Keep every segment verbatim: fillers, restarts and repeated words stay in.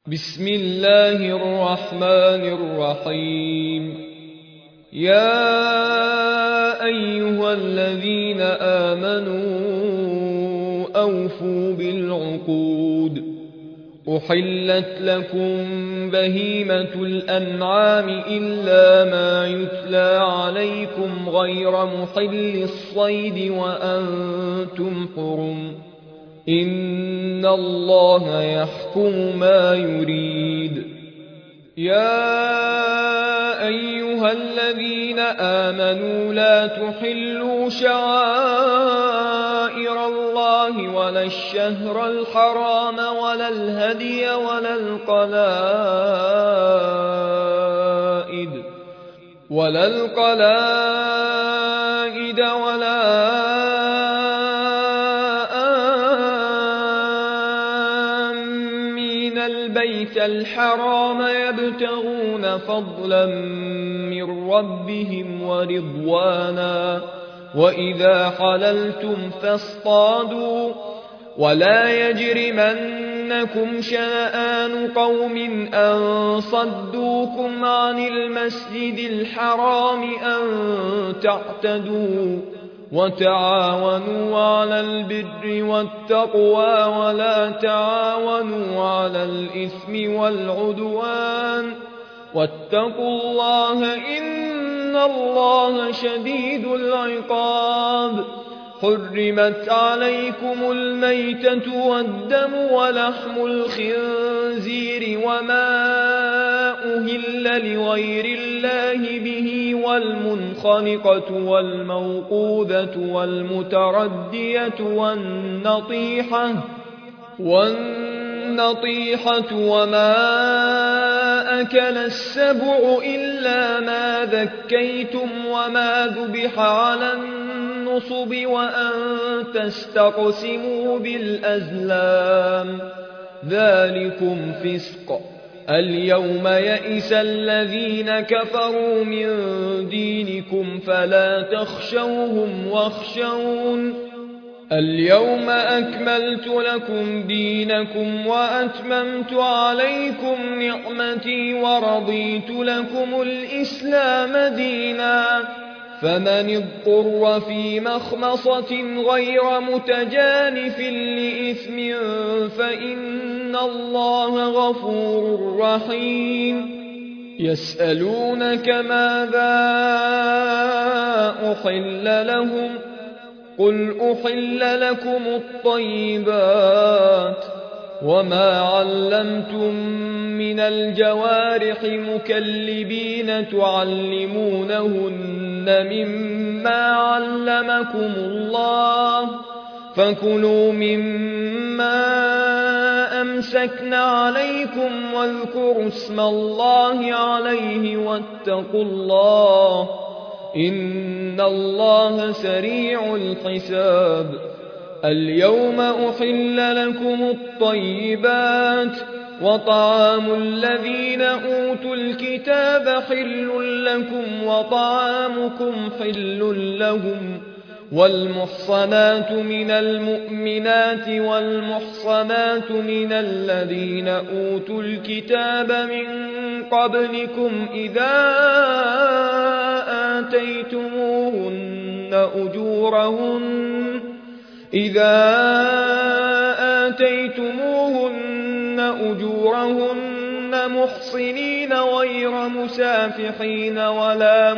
بسم الله الرحمن الرحيم. يا أيها الذين آمنوا أوفوا بالعقود. أحلت لكم بهيمة الأنعام إلا ما يتلى عليكم غير محل الصيد وأنتم حرم. إن الله يحكم ما يريد. يا أيها الذين آمنوا لا تحلوا شعائر الله ولا الشهر الحرام ولا الهدي ولا القلائد ولا القلائد ولا البيت الحرام يبتغون فضلا من ربهم ورضوانا. وإذا حللتم فاصطادوا ولا يجرمنكم شنآن قوم أن صدوكم عن المسجد الحرام أن تعتدوا. وتعاونوا على البر والتقوى ولا تعاونوا على الإثم والعدوان واتقوا الله إن الله شديد العقاب. حرمت عليكم الميتة والدم ولحم الخنزير وما أهل لغير الله به والمنخنقة والموقوذة والمتردية والنطيحة والنطيحة وما أكل السبع إلا ما ذكيتم وما ذبح على النصب وأن تستقسموا بالأزلام ذلكم فسق. اليوم يئس الذين كفروا من دينكم فلا تخشوهم واخشون. اليوم أكملت لكم دينكم وأتممت عليكم نعمتي ورضيت لكم الإسلام دينا. فمن اضطر في مخمصة غير متجانف لإثم فإن الله غفور رحيم. يسألونك ماذا أحل لهم قل أحل لكم الطيبات وما علمتم من الجوارح مكلبين تعلمونهن مما علمكم الله فكلوا مما أمسكن عليكم واذكروا اسم الله عليه واتقوا الله إن الله سريع الحساب. اليوم أحل لكم الطيبات وطعام الذين أوتوا الكتاب حل لكم وطعامكم حل لهم. والمحصنات من المؤمنات والمحصنات من الذين أوتوا الكتاب من قبلكم إذا آتيتموهن أجورهن إذا آتيتموهن أجورهن محصنين غير مسافحين ولا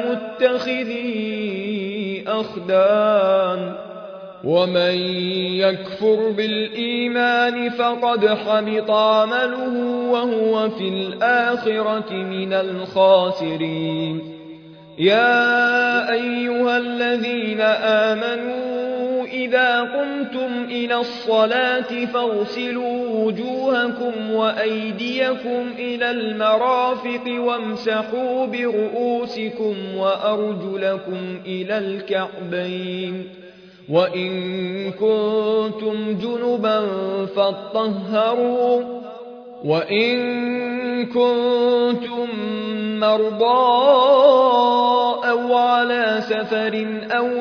متخذي أخدان. ومن يكفر بالإيمان فقد حبط عمله وهو في الآخرة من الخاسرين. يا أيها الذين آمنوا إذا قمتم إلى الصلاة فاغسلوا وجوهكم وأيديكم إلى المرافق وامسحوا برؤوسكم وأرجلكم إلى الكعبين. وإن كنتم جنبا فاطهروا وإن كنتم مرضى أو على سفر أو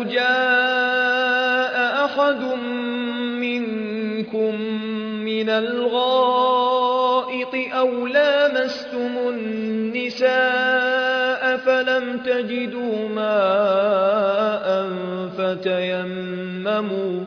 جاء أحد منكم من الغائط أو لامستم النساء فلم تجدوا ماء فتيمموا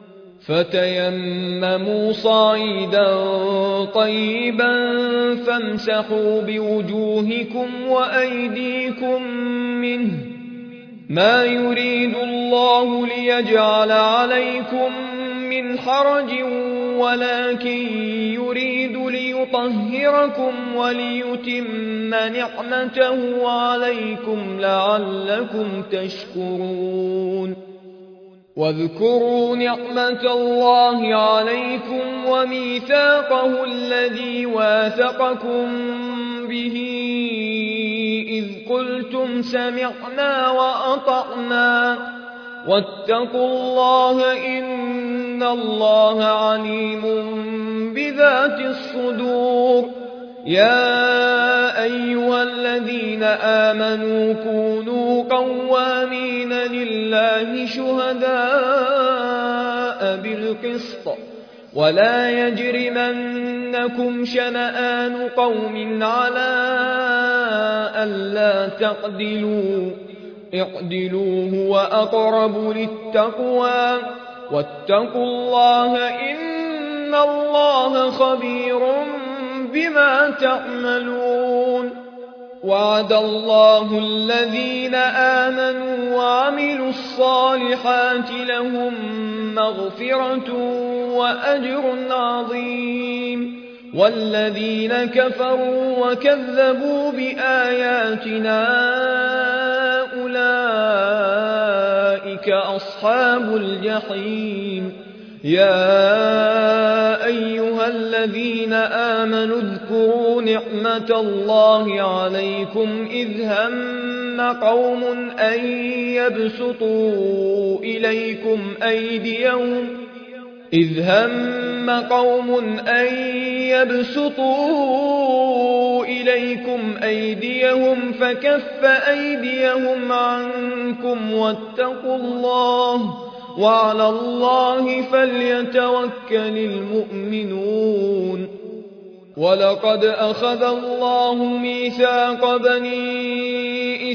فتيمموا صعيدا طيبا فامسحوا بوجوهكم وأيديكم منه ما يريد الله ليجعل عليكم من حرج ولكن يريد ليطهركم وليتم نعمته عليكم لعلكم تشكرون واذكروا نعمة الله عليكم وميثاقه الذي واثقكم به إذ قلتم سمعنا وأطعنا واتقوا الله إن الله عليم بذات الصدور يا أيها الذين آمنوا كونوا قوامين لله شهداء بالقسط ولا يجرمنكم شنآن قوم على ألا تعدلوا اعدلوا هو أقرب للتقوى واتقوا الله إن الله خبير بما تعملون وعد الله الذين آمنوا وعملوا الصالحات لهم مغفرة وأجر عظيم والذين كفروا وكذبوا بآياتنا أولئك أصحاب الجحيم يا أيها الذين آمنوا اذكروا نعمة الله عليكم إذ هم قوم أن يبسطوا إليكم أيديهم إذ هم قوم أن يبسطوا إليكم أيديهم فكف أيديهم عنكم واتقوا الله وعلى الله فليتوكل المؤمنون ولقد أخذ الله ميثاق بني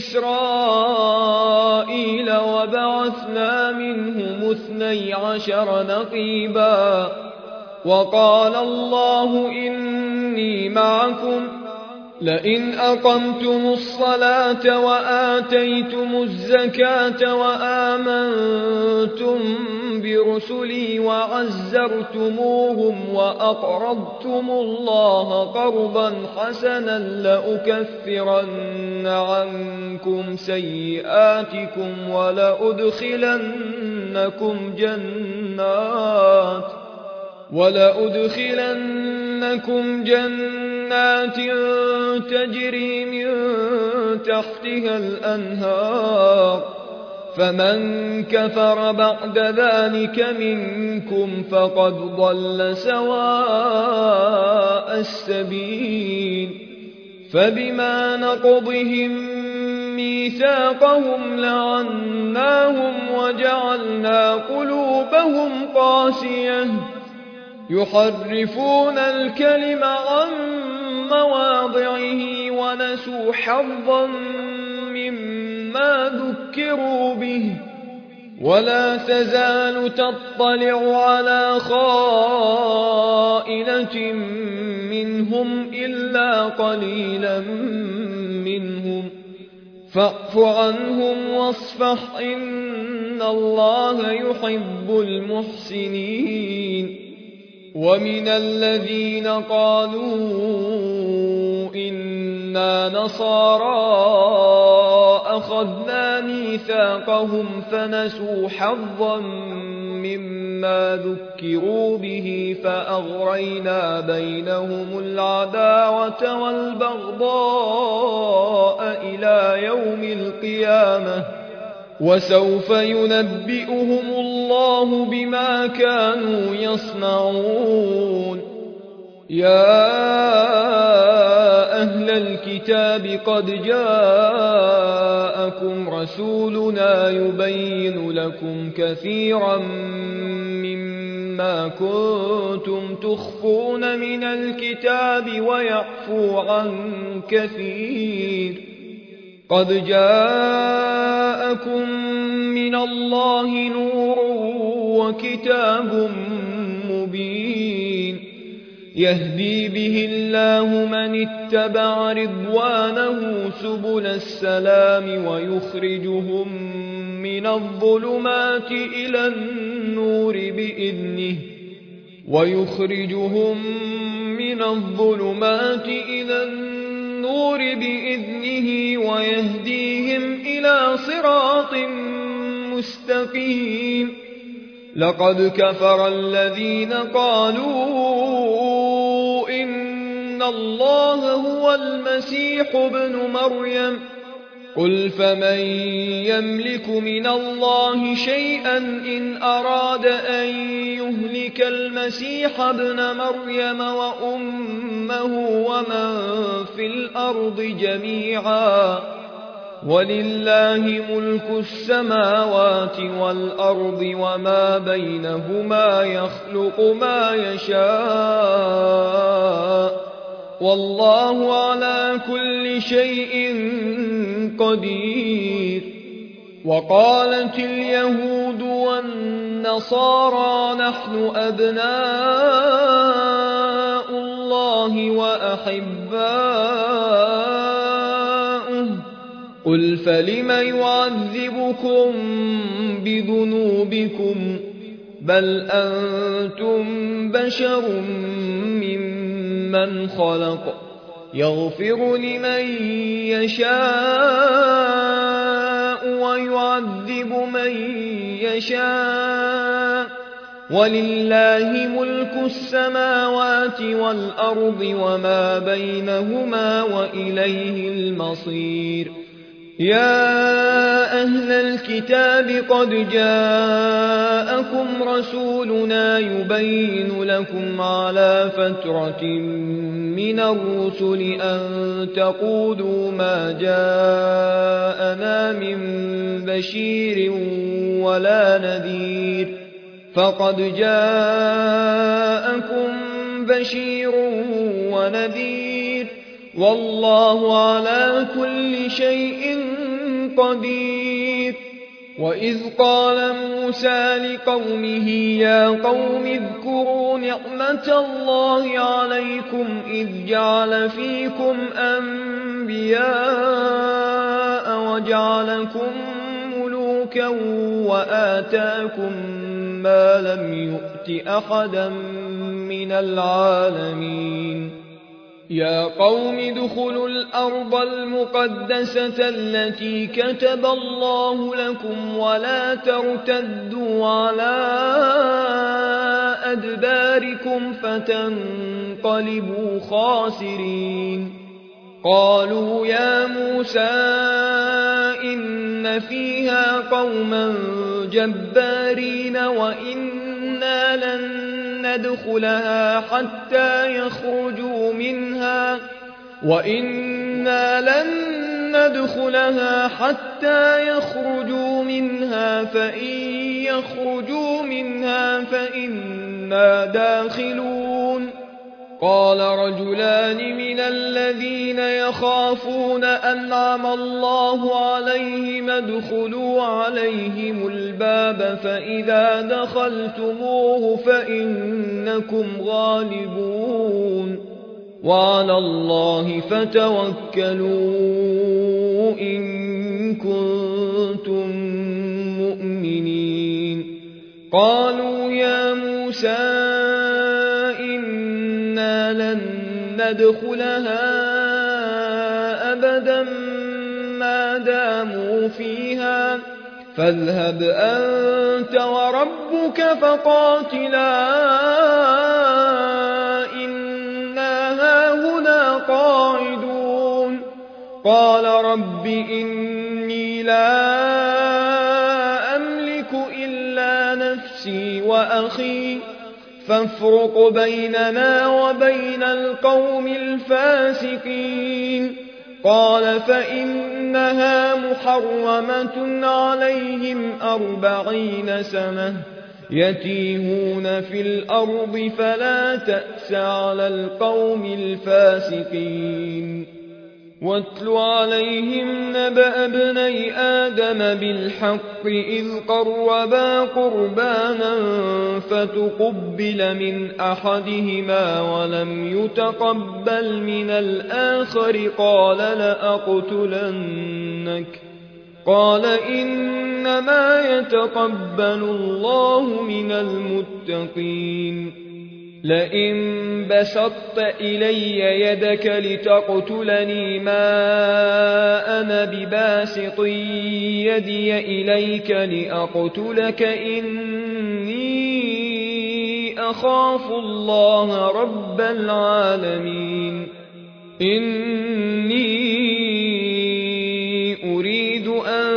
إسرائيل وبعثنا منهم اثني عشر نقيبا وقال الله إني معكم لئن أقمتم الصلاة وآتيتم الزكاة وآمنتم برسلي وعزرتموهم وأقرضتم الله قرضا حسنا لأكفرن عنكم سيئاتكم ولأدخلنكم جنات ولأدخلنكم جنات تجري من تحتها الأنهار فمن كفر بعد ذلك منكم فقد ضل سواء السبيل فبما نقضهم ميثاقهم لعناهم وجعلنا قلوبهم قاسية يحرفون الكلم عن مواضعه ونسوا حظا مما ذكروا به ولا تزال تطلع على خائنة منهم إلا قليلا منهم فاعف عنهم واصفح إن الله يحب المحسنين ومن الذين قالوا إنا نصارى أخذنا ميثاقهم فنسوا حظا مما ذكروا به فأغرينا بينهم العداوة والبغضاء إلى يوم القيامة وسوف ينبئهم الله بما كانوا يصنعون يا أهل الكتاب قد جاءكم رسولنا يبين لكم كثيرا مما ما كنتم تخفون من الكتاب ويعفو عن كثير. قد جاءكم من الله نور وكتاب مبين يهدي به الله من اتبع رضوانه سبل السلام ويخرجهم من الظلمات إلى النور بإذنه ويخرجهم من الظلمات إلى النور بإذنه ويهديهم إلى صراط مستقيم. لقد كفر الذين قالوا إن الله هو المسيح ابن مريم قل فمن يملك من الله شيئا إن أراد أن يهلك المسيح ابن مريم وأمه ومن في الأرض جميعا ولله ملك السماوات والأرض وما بينهما يخلق ما يشاء والله على كل شيء قدير. وقالت اليهود والنصارى نحن أبناء الله وأحباؤه قل فلم يعذبكم بذنوبكم بل أنتم بشر ممن خلق يغفر لمن يشاء ويعذب من يشاء ولله ملك السماوات والأرض وما بينهما وإليه المصير. يا أهل الكتاب قد جاءكم رسولنا يبين لكم على فترة من الرسل أن تقولوا ما جاءنا من بشير ولا نذير فقد جاءكم بشير ونذير والله على كل شيء قدير. وإذ قال موسى لقومه يا قوم اذكروا نعمة الله عليكم إذ جعل فيكم أنبياء وجعلكم ملوكا وآتاكم ما لم يؤت أحدا من العالمين. يا قوم ادخلوا الأرض المقدسة التي كتب الله لكم ولا ترتدوا على أدباركم فتنقلبوا خاسرين. قالوا يا موسى إن فيها قوما جبارين وإنا لن ندخلها حتى يخرجوا منها وإنا لن ندخلها حتى يخرجوا منها فإن يخرجوا منها فإنا داخلون. قال رجلان من الذين يخافون أنعم الله عليهم ادخلوا عليهم الباب فإذا دخلتموه فإنكم غالبون وعلى الله فتوكلوا إن كنتم مؤمنين. قالوا يا موسى إنا لن ندخلها أبدا ما داموا فيها فاذهب أنت وربك فقاتلا إنا هاهنا قاعدون. قال رب إني لا أملك إلا نفسي وأخي فافرق بيننا وبين القوم الفاسقين. قال فإنها محرمة عليهم أربعين سنة يتيهون في الأرض فلا تأس على القوم الفاسقين واتل عليهم نبأ ابني آدم بالحق إذ قربا قربانا فتقبل من أحدهما ولم يتقبل من الآخر قال لأقتلنك قال إنما يتقبل الله من المتقين لئن بسطت إلي يدك لتقتلني ما أنا بباسط يدي إليك لأقتلك إني أخاف الله رب العالمين إني أريد أن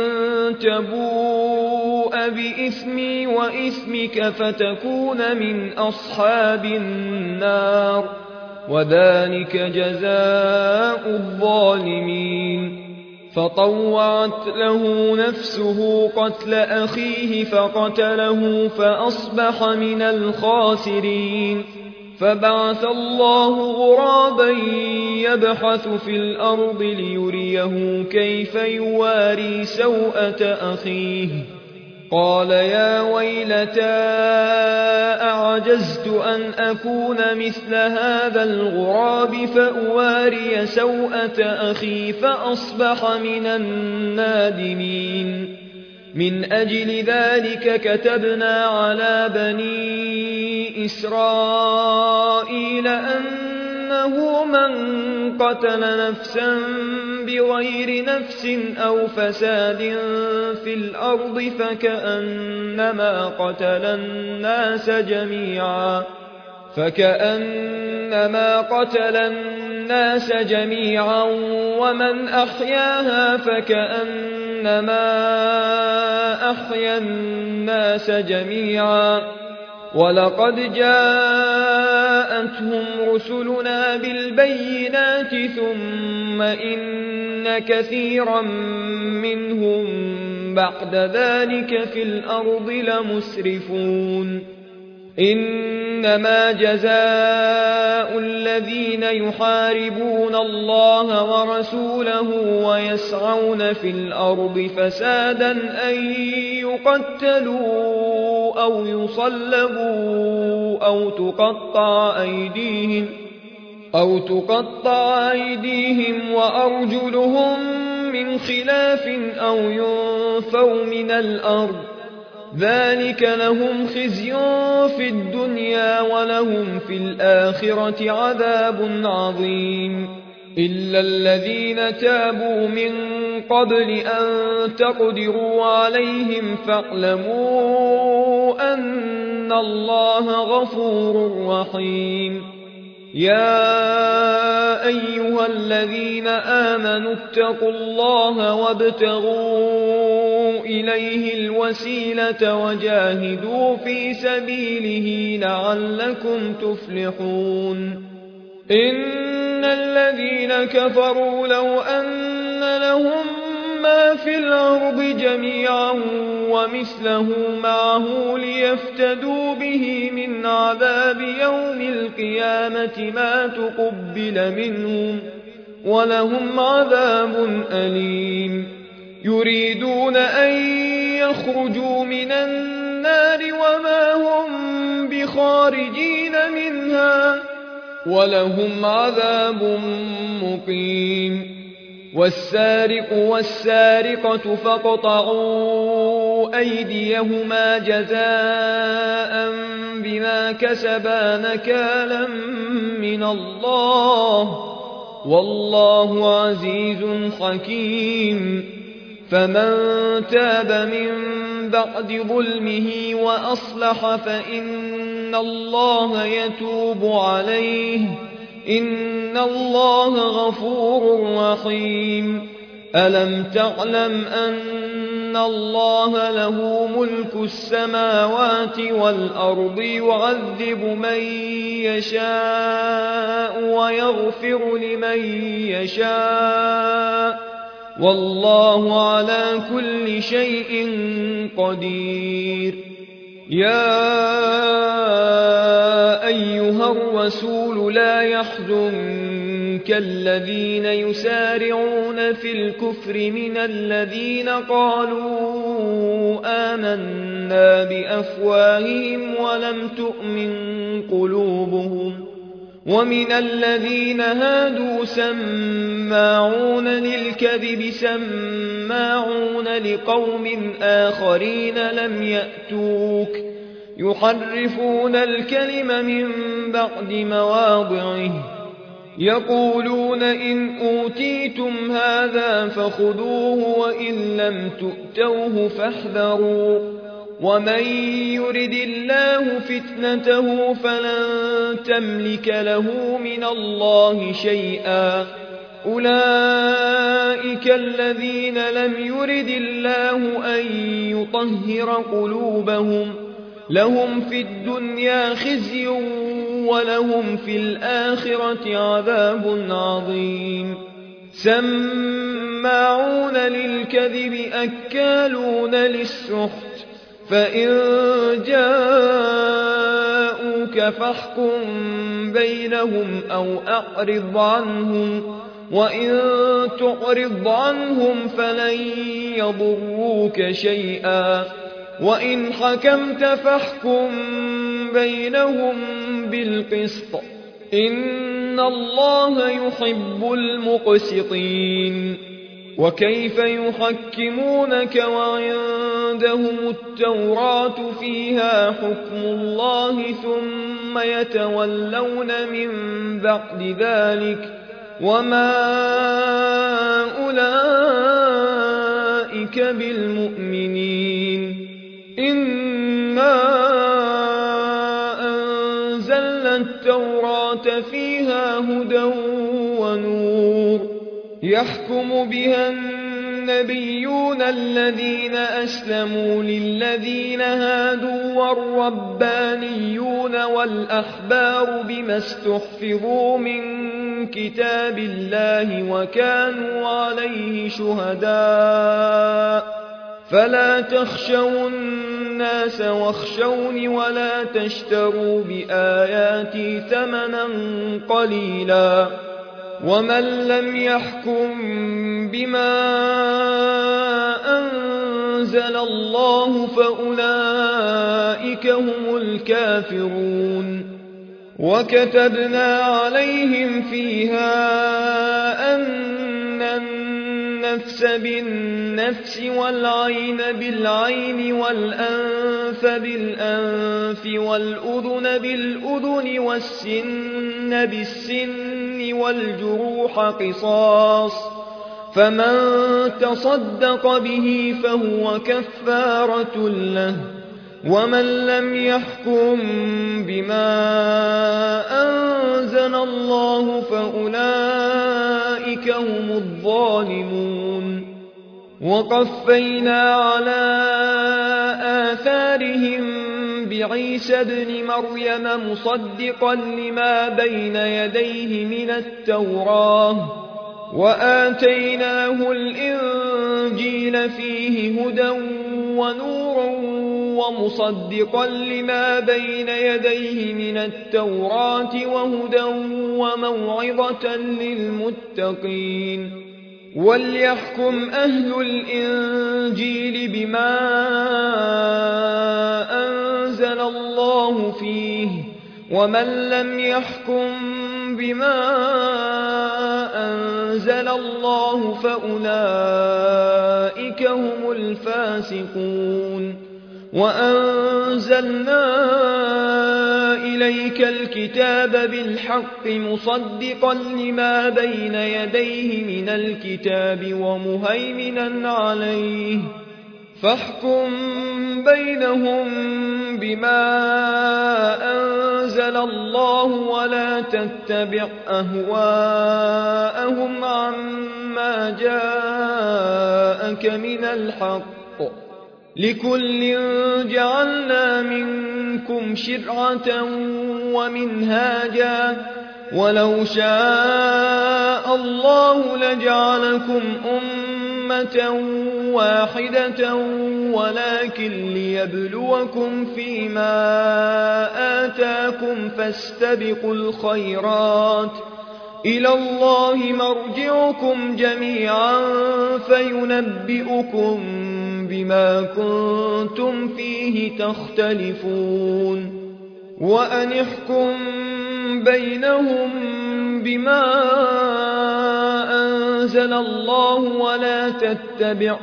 تبوء بإثمي وإثمك فتكون من أصحاب النار وذلك جزاء الظالمين فطوعت له نفسه قتل أخيه فقتله فأصبح من الخاسرين فبعث الله غرابا يبحث في الأرض ليريه كيف يواري سوءة أخيه قال يا ويلتى أعجزت أن أكون مثل هذا الغراب فأواري سوءة أخي فأصبح من النادمين من أجل ذلك كتبنا على بني إسرائيل أنه من قتل نفسا بغير نفس أو فساد في الأرض فكأنما قتل الناس جميعا فكأنما قتل الناس جميعا ومن أحياها فكأنما أحيا الناس جميعا ولقد جاءتهم رسلنا بالبينات ثم إن كثيرا منهم بعد ذلك في الأرض لمسرفون إنما جزاء الذين يحاربون الله ورسوله ويسعون في الأرض فسادا أن يقتلوا أو يصلبوا أو تقطع أيديهم أو تقطع أيديهم وأرجلهم من خلاف أو ينفوا من الأرض ذلك لهم خزي في الدنيا ولهم في الآخرة عذاب عظيم إلا الذين تابوا من قبل أن تقدروا عليهم فاعلموا أن الله غفور رحيم يا أيها الذين آمنوا اتقوا الله وابتغوا إليه الوسيلة وجاهدوا في سبيله لعلكم تفلحون إن الذين كفروا لو أن لهم ما في الأرض جميعا ومثله معه ليفتدوا به من عذاب يوم القيامة ما تقبل منهم ولهم عذاب أليم يريدون أن يخرجوا من النار وما هم بخارجين منها ولهم عذاب مقيم والسارق والسارقة فاقطعوا أيديهما جزاء بما كسبا نكالا من الله والله عزيز حكيم فمن تاب من بعد ظلمه وأصلح فإن الله يتوب عليه إن الله غفور رحيم ألم تعلم أن الله له ملك السماوات والأرض يعذب من يشاء ويغفر لمن يشاء والله على كل شيء قدير يا أيها الرسول لا يحزنك الذين يسارعون في الكفر من الذين قالوا آمنا بأفواههم ولم تؤمن قلوبهم ومن الذين هادوا سماعون للكذب سماعون لقوم آخرين لم يأتوك يحرفون الكلم من بعد مواضعه يقولون إن أوتيتم هذا فخذوه وإن لم تؤتوه فاحذروا ومن يرد الله فتنته فلن تملك له من الله شيئا أولئك الذين لم يرد الله أن يطهر قلوبهم لهم في الدنيا خزي ولهم في الآخرة عذاب عظيم سماعون للكذب أكالون للسحت فإن جاءوك فاحكم بينهم أو أعرض عنهم وإن تعرض عنهم فلن يضروك شيئا وإن حكمت فاحكم بينهم بالقسط إن الله يحب المقسطين وكيف يحكمونك وعندهم التوراة فيها حكم الله ثم يتولون من بعد ذلك وما أولئك بالمؤمنين إنا أنزلنا التوراة فيها هدى ونور يحكم بها النبيون الذين أسلموا للذين هادوا والربانيون والأحبار بما استحفظوا من كتاب الله وكانوا عليه شهداء فلا تخشوا الناس واخشوني ولا تشتروا بآياتي ثمنا قليلا ومن لم يحكم بما أنزل الله فأولئك هم الكافرون وكتبنا عليهم فيها أن النفس بالنفس والعين بالعين والأنف بالأنف والأذن بالأذن والسن بالسن والجروح قصاص فمن تصدق به فهو كفارة له ومن لم يحكم بما أنزل الله فأولئك هم الظالمون وقفينا على آثارهم بعيسى ابن مريم مصدقا لما بين يديه من التوراة وآتيناه الإنجيل فيه هدى ونور ومصدقا لما بين يديه من التوراة وهدى وموعظة للمتقين وليحكم أهل الإنجيل بما أنزل الله فيه ومن لم يحكم بما أنزل الله فأولئك هم الفاسقون وأنزلنا إليك الكتاب بالحق مصدقا لما بين يديه من الكتاب ومهيمنا عليه فاحكم بينهم بما أنزل الله ولا تتبع أهواءهم عما جاءك من الحق لكل جعلنا منكم شرعة ومنهاجا ولو شاء الله لجعلكم أمة واحدة ولكن ليبلوكم فيما آتاكم فاستبقوا الخيرات إلى الله مرجعكم جميعا فينبئكم بما كنتم فيه تختلفون وأن احكم بينهم بما أنزل الله ولا تتبع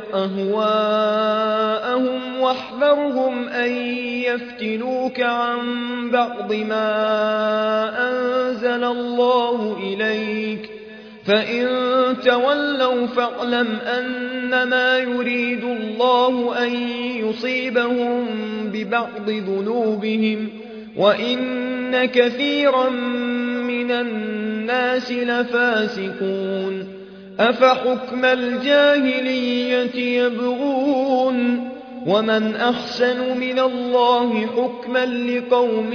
أهواءهم واحذرهم أن يفتنوك عن بعض ما أنزل الله إليك فإن تولوا فاعلم أنما يريد الله أن يصيبهم ببعض ذنوبهم وإن كثيرا من الناس لفاسقون أفحكم الجاهلية يبغون ومن أحسن من الله حكما لقوم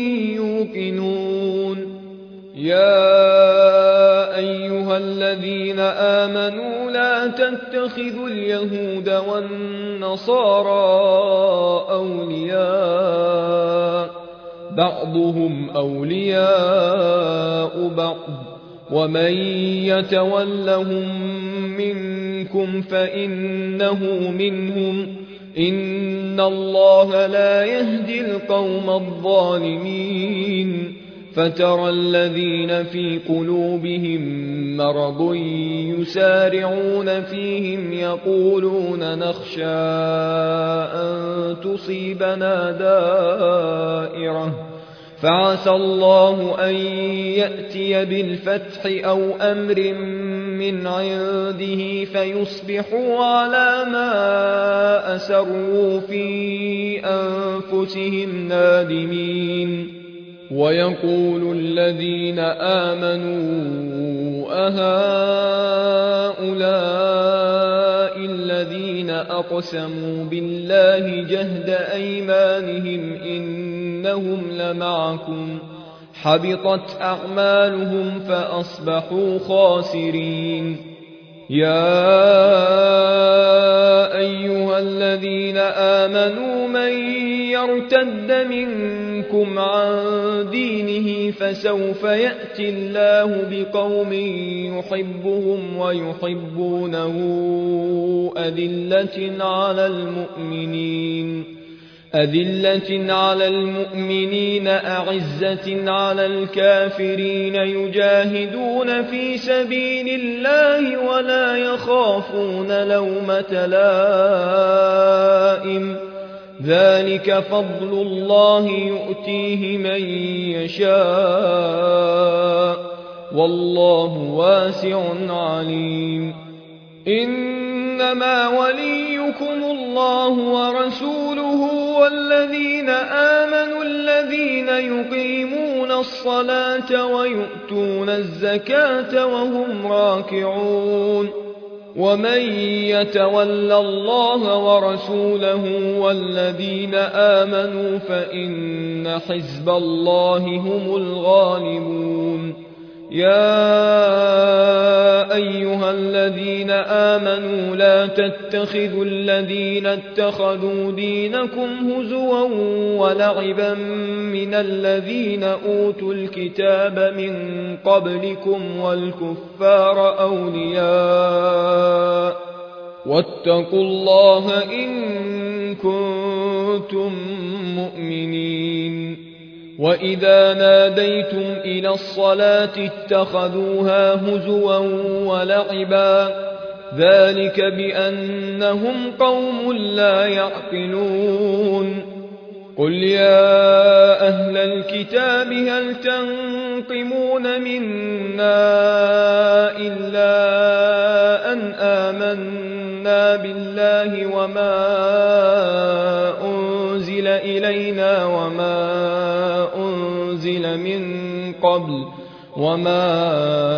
يوقنون يا أيها الذين آمنوا لا تتخذوا اليهود والنصارى أولياء بعضهم أولياء بعض ومن يتولهم منكم فإنه منهم إن الله لا يهدي القوم الظالمين فترى الذين في قلوبهم مرض يسارعون فيهم يقولون نخشى أن تصيبنا دائرة فعسى الله أن يأتي بالفتح أو أمر من عنده فيصبحوا على ما أسروا في أنفسهم نادمين ويقول الذين آمنوا أهؤلاء الذين أقسموا بالله جهد أيمانهم إنهم لمعكم حبطت أعمالهم فأصبحوا خاسرين يا أيها الذين آمنوا من يرتد منكم عن دينه فسوف يأتي الله بقوم يحبهم ويحبونه أذلة على المؤمنين أذلة على المؤمنين أعزة على الكافرين يجاهدون في سبيل الله ولا يخافون لومة لائم ذلك فضل الله يؤتيه من يشاء والله واسع عليم إنما وليكم الله ورسوله والذين آمنوا الذين يقيمون الصلاة ويؤتون الزكاة وهم راكعون ومن يتول الله ورسوله والذين آمنوا فإن حزب الله هم الغالبون يا أيها الذين آمنوا لا تتخذوا الذين اتخذوا دينكم هزوا ولعبا من الذين أوتوا الكتاب من قبلكم والكفار أولياء واتقوا الله إن كنتم مؤمنين وإذا ناديتم إلى الصلاة اتخذوها هزوا ولعبا ذلك بأنهم قوم لا يعقلون قل يا أهل الكتاب هل تنقمون منا إلا أن آمنا بالله وما أنزل إلينا وما أنزل من قبل وما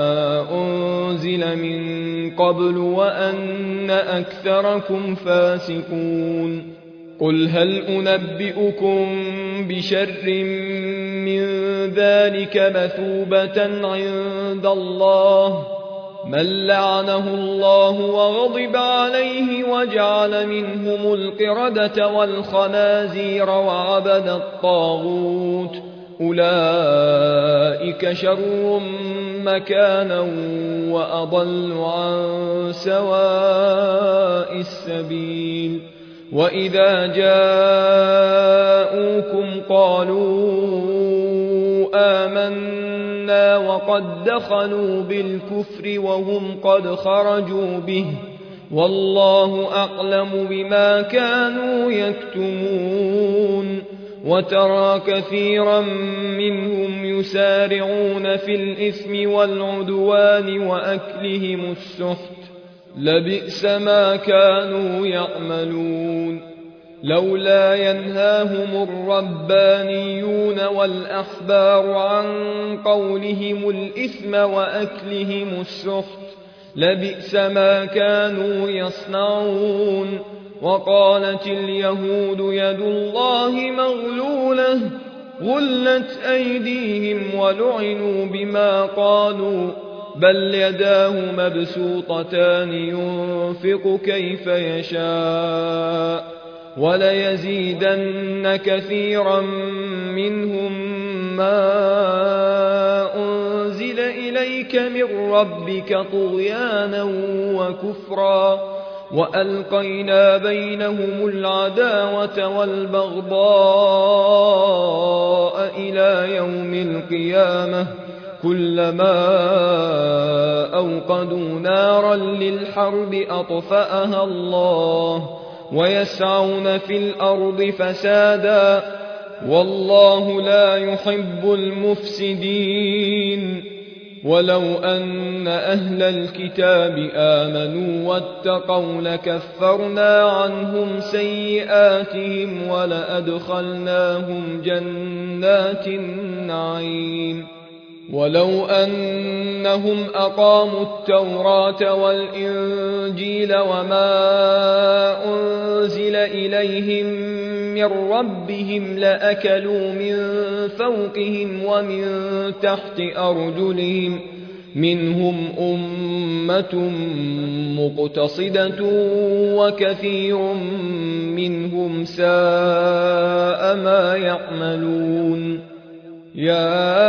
أنزل من قبل وأن أكثركم فاسقون قل هل أنبئكم بشر من ذلك مثوبة عند الله من لعنه الله وغضب عليه وجعل منهم القردة والخنازير وعبد الطاغوت أولئك شر مكانا وأضل عن سواء السبيل وإذا جاءوكم قالوا آمنا وقد دخلوا بالكفر وهم قد خرجوا به والله أعلم بما كانوا يكتمون وترى كثيرا منهم يسارعون في الإثم والعدوان وأكلهم السحت لبئس ما كانوا يعملون لولا ينهاهم الربانيون والأحبار عن قولهم الإثم وأكلهم السحت لبئس ما كانوا يصنعون وقالت اليهود يد الله مغلولة غلت أيديهم ولعنوا بما قالوا بل يداه مبسوطتان ينفق كيف يشاء وليزيدن كثيرا منهم ما أنزل إليك من ربك طغيانا وكفرا وألقينا بينهم العداوة والبغضاء إلى يوم القيامة كلما أوقدوا نارا للحرب أطفأها الله ويسعون في الأرض فسادا والله لا يحب المفسدين ولو أن أهل الكتاب آمنوا واتقوا لكفرنا عنهم سيئاتهم ولأدخلناهم جنات النعيم ولو أنهم أقاموا التوراة والإنجيل وما أنزل إليهم من ربهم لأكلوا من فوقهم ومن تحت أرجلهم منهم أمة مقتصدة وكثير منهم ساء ما يعملون يا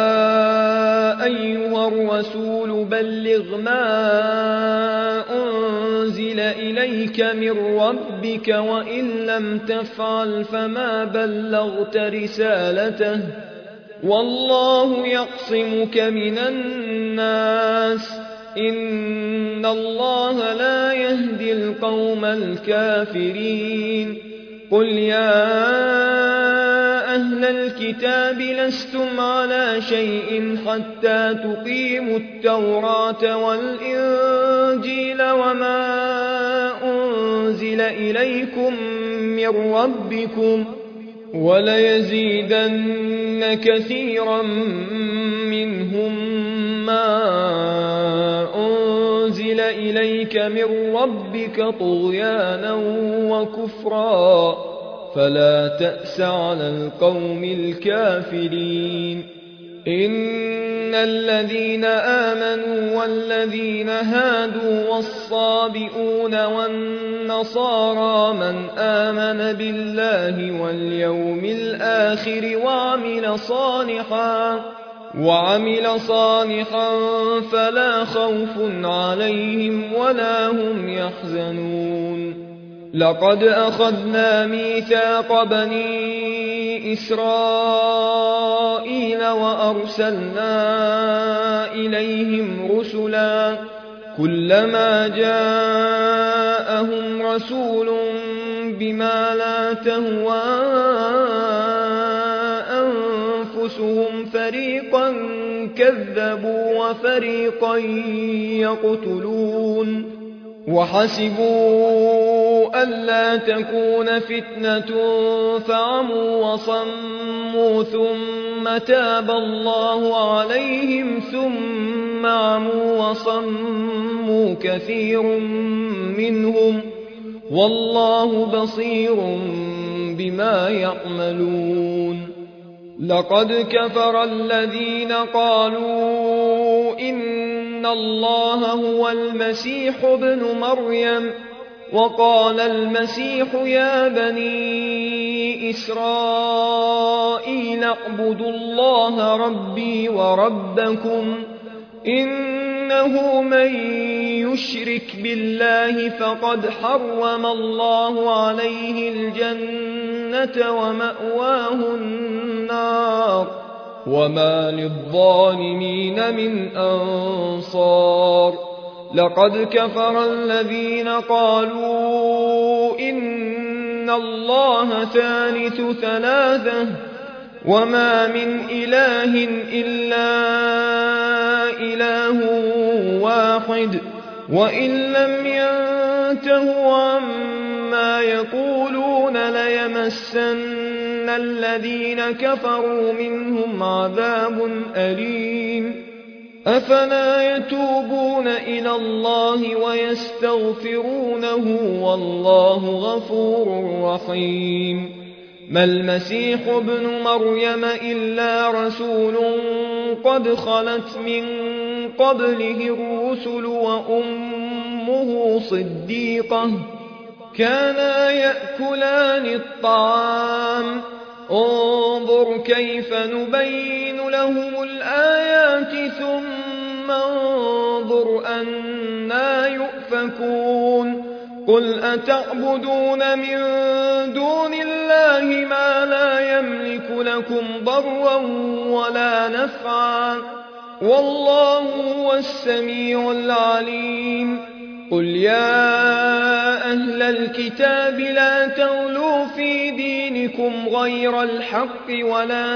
أيها الرسول بلغ ما أنزل إليك من ربك وإن لم تفعل فما بلغت رسالته والله يعصمك من الناس إن الله لا يهدي القوم الكافرين قل يا أهل الكتاب لستم على شيء حتى تقيموا التوراة والإنجيل وما أنزل إليكم من ربكم وليزيدن كثيرا منهم ما أنزل إليك من ربك طغيانا وكفرا فلا تأس على القوم الكافرين إن الذين آمنوا والذين هادوا والصابئون والنصارى من آمن بالله واليوم الآخر وعمل صالحا وعمل صالحا فلا خوف عليهم ولا هم يحزنون لقد أخذنا ميثاق بني إسرائيل وأرسلنا إليهم رسلا كلما جاءهم رسول بما لا تهوى أنفسهم فريقا كذبوا وفريقا يقتلون وحسبوا ألا تكون فتنة فعموا وصموا ثم تاب الله عليهم ثم عموا وصموا كثير منهم والله بصير بما يعملون لقد كفر الذين قالوا إن إن الله هو المسيح ابن مريم. وقال المسيح يا بني إسرائيل اعبدوا الله ربي وربكم إنه من يشرك بالله فقد حرم الله عليه الجنة ومأواه النار وما للظالمين من أنصار. لقد كفر الذين قالوا إن الله ثالث ثلاثة وما من إله إلا إله واحد وإن لم ينتهوا عما يقولون ليمسن الذين كفروا منهم عذاب أليم. أفلا يتوبون إلى الله ويستغفرونه والله غفور رحيم. ما المسيح ابن مريم إلا رسول قد خلت من قبله الرسل وأمه صديقة كانا يأكلان الطعام انظر كيف نبين لهم الآيات ثم انظر أنا يؤفكون. قل أتعبدون من دون الله ما لا يملك لكم ضرا ولا نفعا والله هو السميع العليم. قل يا أهل الكتاب لا تغلوا في دينكم غير الحق ولا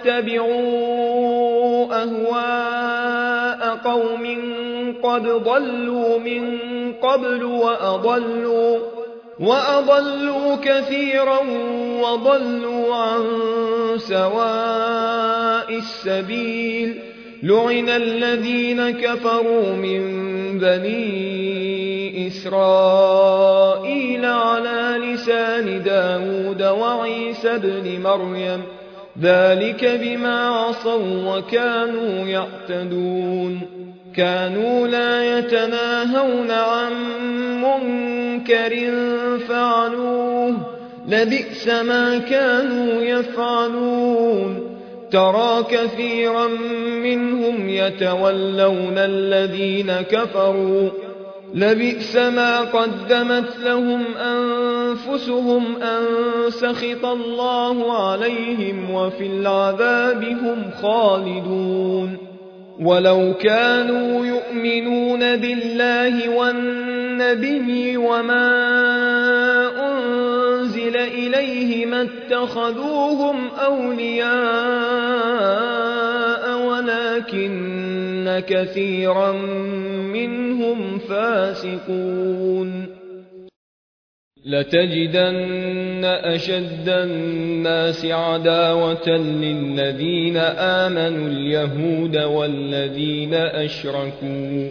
تتبعوا أهواء قوم قد ضلوا من قبل وأضلوا, وأضلوا كثيرا وضلوا عن سواء السبيل. لعن الذين كفروا من بني إسرائيل على لسان داود وعيسى بن مريم ذلك بما عصوا وكانوا يعتدون. كانوا لا يتناهون عن منكر فعلوه لبئس ما كانوا يفعلون. ترى كثيرا منهم يتولون الذين كفروا لبئس ما قدمت لهم أنفسهم أن سخط الله عليهم وفي العذاب هم خالدون. ولو كانوا يؤمنون بالله والنبي وما أنزل إليه ما اتخذوهم أولياء ولكن كثيرا منهم فاسقون. لتجدن أشد الناس عداوة للذين آمنوا اليهود والذين أشركوا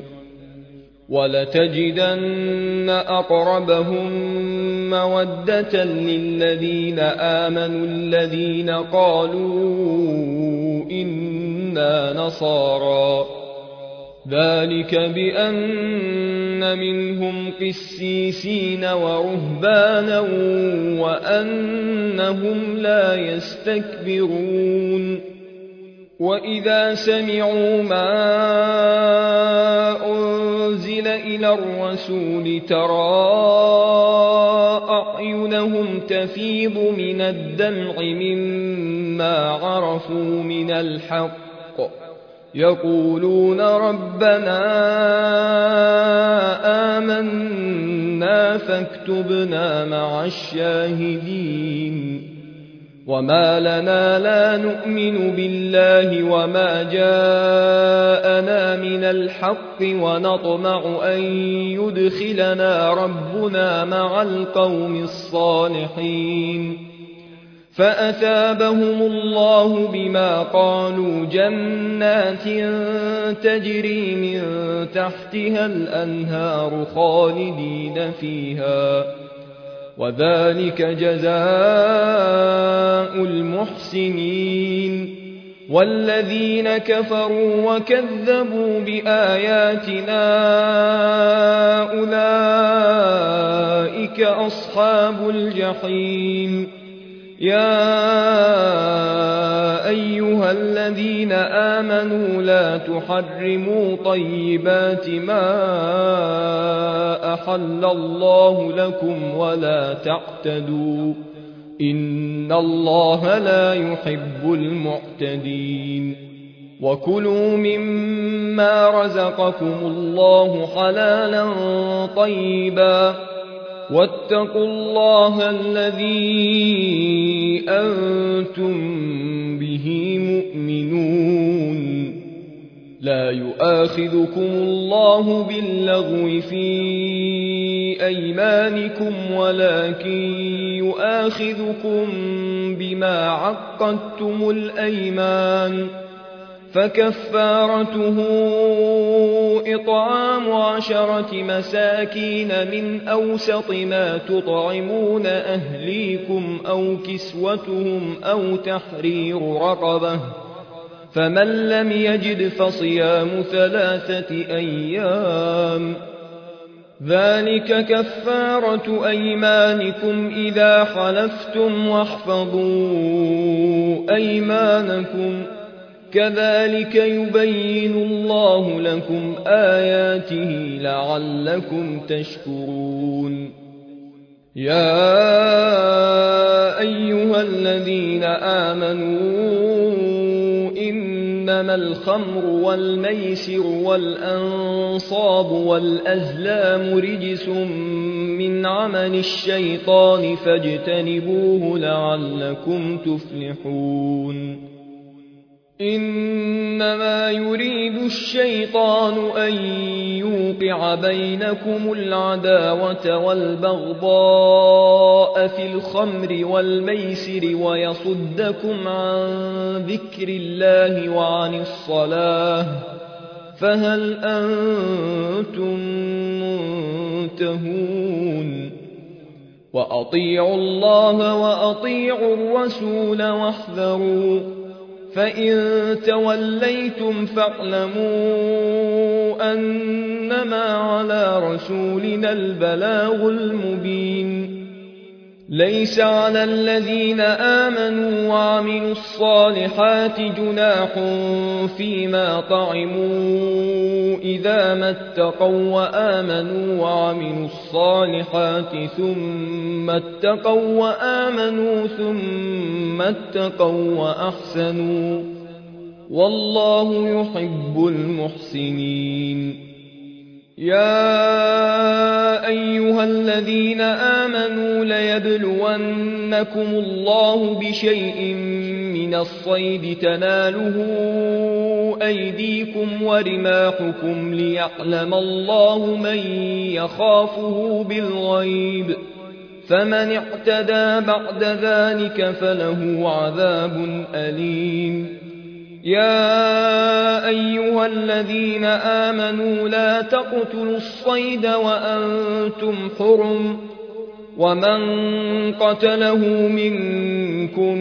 ولتجدن أقربهم مودة للذين آمنوا الذين قالوا إنا نصارى ذلك بأن منهم قسيسين ورهبانا وأنهم لا يستكبرون. وإذا سمعوا ما أنزل إلى الرسول ترى أعينهم تفيض من الدمع مما عرفوا من الحق يقولون ربنا آمنا فاكتبنا مع الشاهدين. وما لنا لا نؤمن بالله وما جاءنا من الحق ونطمع أن يدخلنا ربنا مع القوم الصالحين. فأثابهم الله بما قالوا جنات تجري من تحتها الأنهار خالدين فيها وذلك جزاء المحسنين. والذين كفروا وكذبوا بآياتنا أولئك أصحاب الجحيم يا أيها الذين آمنوا لا تحرموا طيبات ما أحل الله لكم ولا تعتدوا إن الله لا يحب المعتدين وكلوا مما رزقكم الله حلالا طيبا واتقوا الله الذي أنتم به مؤمنون لا يؤاخذكم الله باللغو في أيمانكم ولكن يؤاخذكم بما عقدتم الأيمان فكفارته إطعام عشرة مساكين من أوسط ما تطعمون أهليكم أو كسوتهم أو تحرير رقبة فمن لم يجد فصيام ثلاثة أيام ذلك كفارة أيمانكم إذا حلفتم واحفظوا أيمانكم كذلك يبين الله لكم آياته لعلكم تشكرون يا أيها الذين آمنوا إنما الخمر والميسر والأنصاب والأزلام رجس من عمل الشيطان فاجتنبوه لعلكم تفلحون إنما يريد الشيطان أن يوقع بينكم العداوة والبغضاء في الخمر والميسر ويصدكم عن ذكر الله وعن الصلاة فهل أنتم منتهون وأطيعوا الله وأطيعوا الرسول واحذروا فإن توليتم فاعلموا أنما على رسولنا البلاغ المبين ليس على الذين آمنوا وعملوا الصالحات جناح فيما طعموا إذا ما اتقوا وآمنوا وعملوا الصالحات ثم اتقوا وآمنوا ثم اتقوا وأحسنوا والله يحب المحسنين يا أيها الذين آمنوا ليبلونكم الله بشيء من الصيد تناله أيديكم ورماحكم ليعلم الله من يخافه بالغيب فمن اعتدى بعد ذلك فله عذاب أليم يا أيها الذين آمنوا لا تقتلوا الصيد وأنتم حرم ومن قتله منكم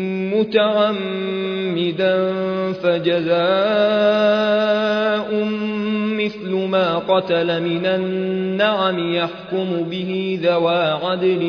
متعمدا فجزاء مثل ما قتل من النعم يحكم به ذوى عدل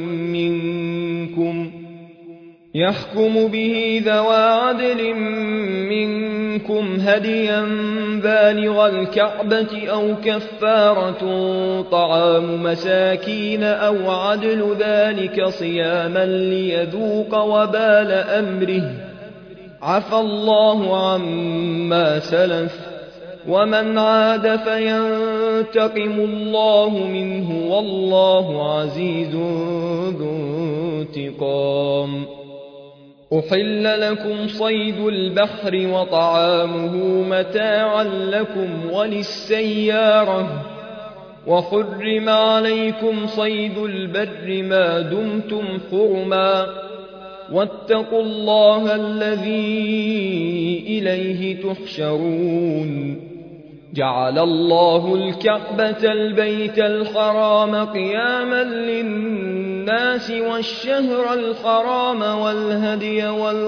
منكم يحكم به ذوى عدل منكم هديا بالغ الكعبة أو كفارة طعام مساكين أو عدل ذلك صياما ليذوق وبال أمره عفى الله عما سلف ومن عاد فينتقم الله منه والله عزيز ذو انتقام أحل لكم صيد البحر وطعامه متاعا لكم وللسيارة وحرم عليكم صيد البر ما دمتم حرما واتقوا الله الذي إليه تحشرون جعل الله الكعبة البيت الحرام قياما للناس والشهر الحرام والهدي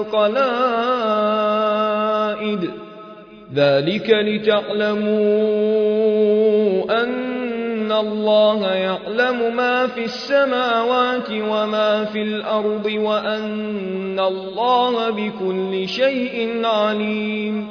والقلائد ذلك لتعلموا أن الله يعلم ما في السماوات وما في الأرض وأن الله بكل شيء عليم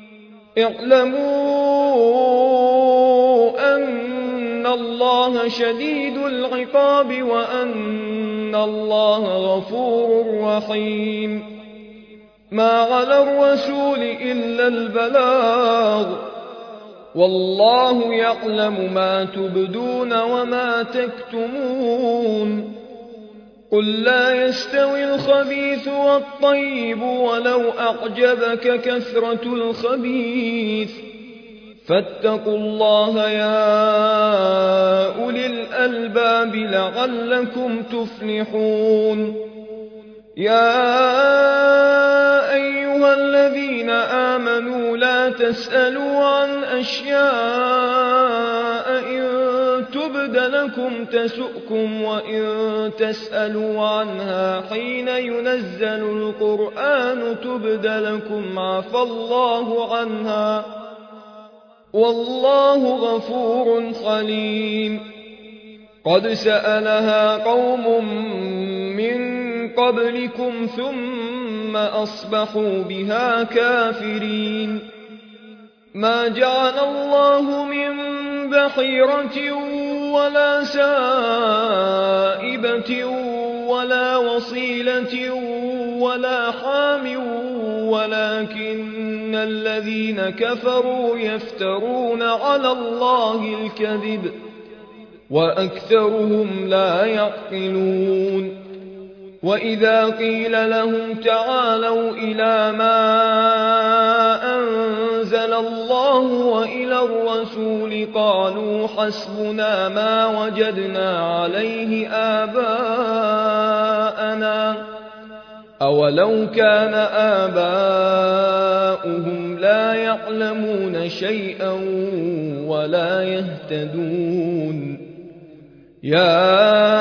اعلموا أن الله شديد العقاب وأن الله غفور رحيم ما على الرسول إلا البلاغ والله يعلم ما تبدون وما تكتمون قل لا يستوي الخبيث والطيب ولو أعجبك كثرة الخبيث فاتقوا الله يا أولي الألباب لعلكم تفلحون يا أيها الذين آمنوا لا تسألوا عن أشياء إن تبد لكم تسؤكم وإن تسألوا عنها حين ينزل القرآن تبد لكم عفى الله عنها والله غفور حليم قد سألها قوم من قبلكم ثم أصبحوا بها كافرين ما جعل الله من بحيرة ولا سائبة ولا وصيلة ولا حام ولكن الذين كفروا يفترون على الله الكذب وأكثرهم لا يعقلون وإذا قيل لهم تعالوا إلى ما أنزل الله وإلى الرسول قالوا حسبنا ما وجدنا عليه آباءنا أولو كان آباؤهم لا يعلمون شيئا ولا يهتدون يا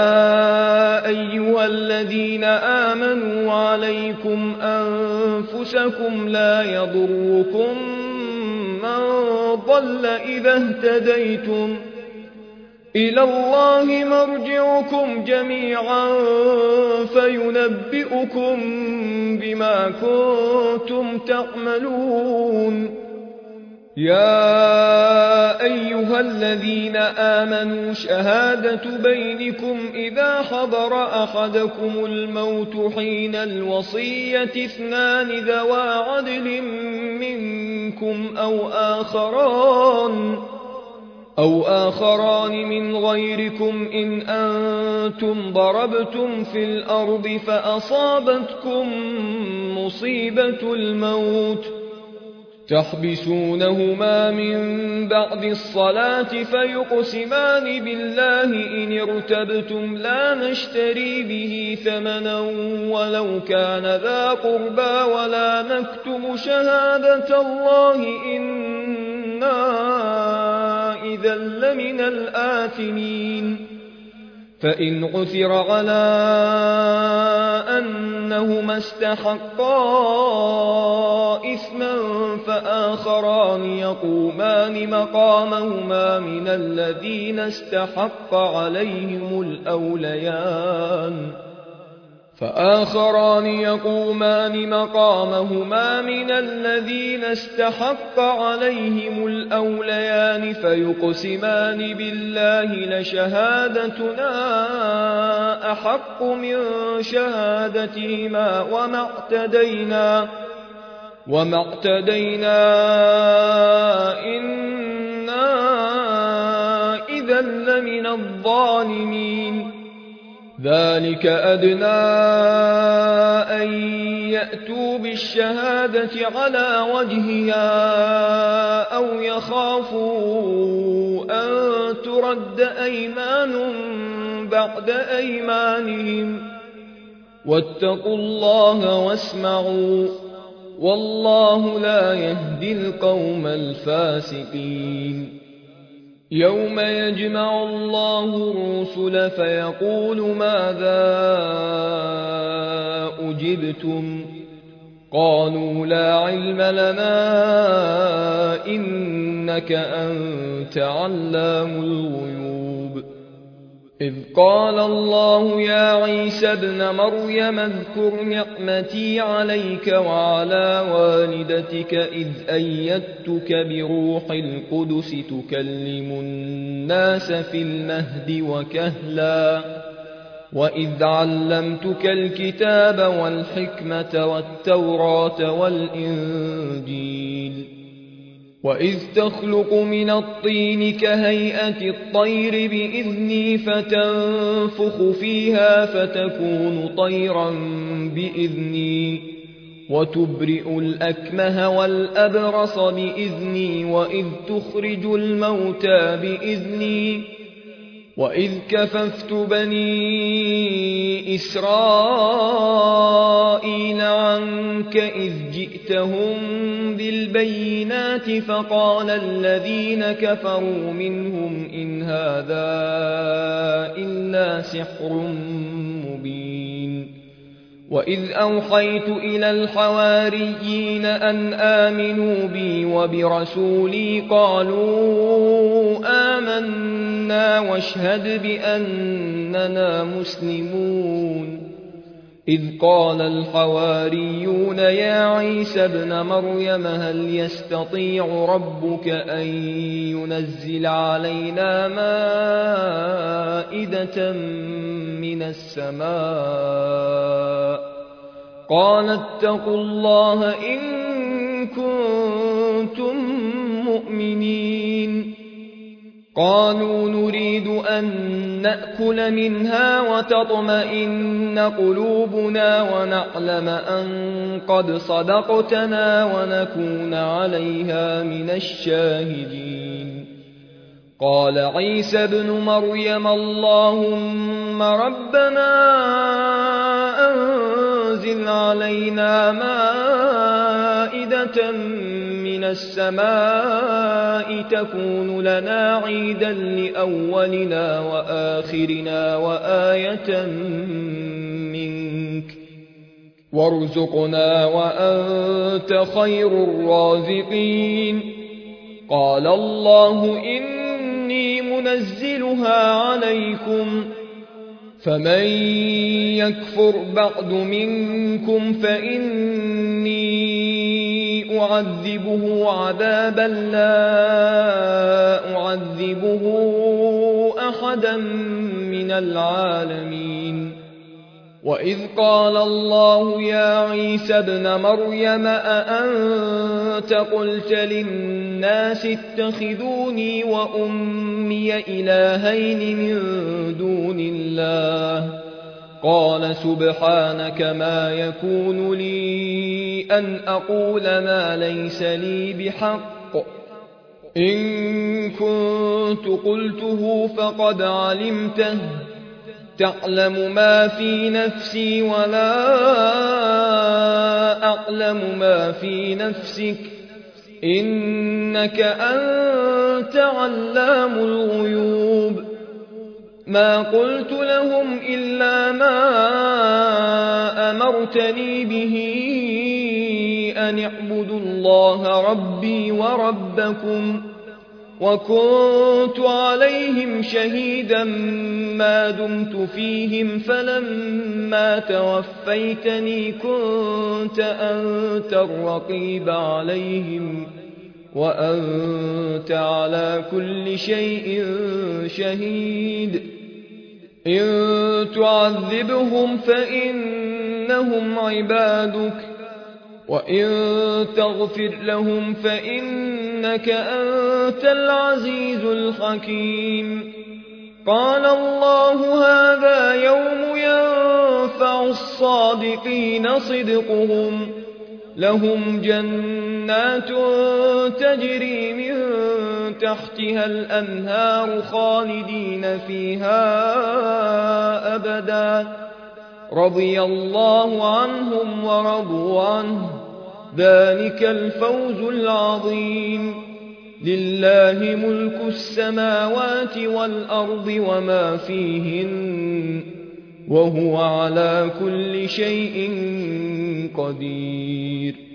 أيها الذين آمنوا عليكم أنفسكم لا يضركم من ضل إذا اهتديتم إلى الله مرجعكم جميعا فينبئكم بما كنتم تعملون يا أيها الذين آمنوا شهادة بينكم إذا حضر أحدكم الموت حين الوصية اثنان ذوى عدل منكم أو آخران أو آخران من غيركم إن أنتم ضربتم في الأرض فأصابتكم مصيبة الموت تحبسونهما من بعد الصلاة فيقسمان بالله إن ارتبتم لا نشتري به ثمنا ولو كان ذا قربى ولا نكتم شهادة الله إنا إذا لمن الآثمين فإن عثر على أنهما استحقا إثما فآخران يقومان مقامهما من الذين استحق عليهم الأوليان فآخران يقومان مقامهما من الذين استحق عليهم الأوليان فيقسمان بالله لشهادتنا أحق من شهادتهما وما اعتدينا وما اعتدينا إنا إذا لمن الظالمين ذلك أدنى أن يأتوا بالشهادة على وجهها أو يخافوا أن ترد أيمان بعد أيمانهم واتقوا الله واسمعوا والله لا يهدي القوم الفاسقين يوم يجمع الله الرسل فيقول ماذا أجبتم قالوا لا علم لنا إنك أنت علام الغيوب إذ قال الله يا عيسى ابن مريم اذكر نعمتي عليك وعلى والدتك إذ أيدتك بروح القدس تكلم الناس في المهد وكهلا وإذ علمتك الكتاب والحكمة والتوراة والإنجيل وإذ تخلق من الطين كهيئة الطير بإذني فتنفخ فيها فتكون طيرا بإذني وتبرئ الأكمه والأبرص بإذني وإذ تخرج الموتى بإذني وإذ كففت بني إسرائيل عنك إذ جئتهم بالبينات فقال الذين كفروا منهم إن هذا إلا سحر مبين وإذ أوحيت إلى الحواريين أن آمنوا بي وبرسولي قالوا آمنا واشهد بأننا مسلمون إذ قال الحواريون يا عيسى ابن مريم هل يستطيع ربك أن ينزل علينا مائدة من السماء قال اتقوا الله إن كنتم مؤمنين قالوا نريد أن نأكل منها وتطمئن قلوبنا ونعلم أن قد صدقتنا ونكون عليها من الشاهدين قال عيسى ابن مريم اللهم ربنا أنزل علينا مائدة من السماء تكون لنا عيدا لأولنا وآخرنا وآية منك وارزقنا وأنت خير الرازقين قال الله إني منزلها عليكم فمن يكفر بعد منكم فإني أعذبه عذابا لا أعذبه أحدا من العالمين وإذ قال الله يا عيسى ابن مريم أأنت قلت للناس اتخذوني وأمي إلهين من دون الله قال سبحانك ما يكون لي أن أقول ما ليس لي بحق إن كنت قلته فقد علمته تعلم ما في نفسي ولا أعلم ما في نفسك إنك أنت علام الغيوب ما قلت لهم إلا ما أمرتني به أن اعبدوا الله ربي وربكم وكنت عليهم شهيدا ما دمت فيهم فلما توفيتني كنت أنت الرقيب عليهم وأنت على كل شيء شهيد إن تعذبهم فإنهم عبادك وإن تغفر لهم فإنك أنت العزيز الحكيم قال الله هذا يوم ينفع الصادقين صدقهم لهم جنات تجري من تحتها الأنهار خالدين فيها أبدا رضي الله عنهم ورضوا عنه ذلك الفوز العظيم. لله ملك السماوات والأرض وما فيهن وهو على كل شيء قدير.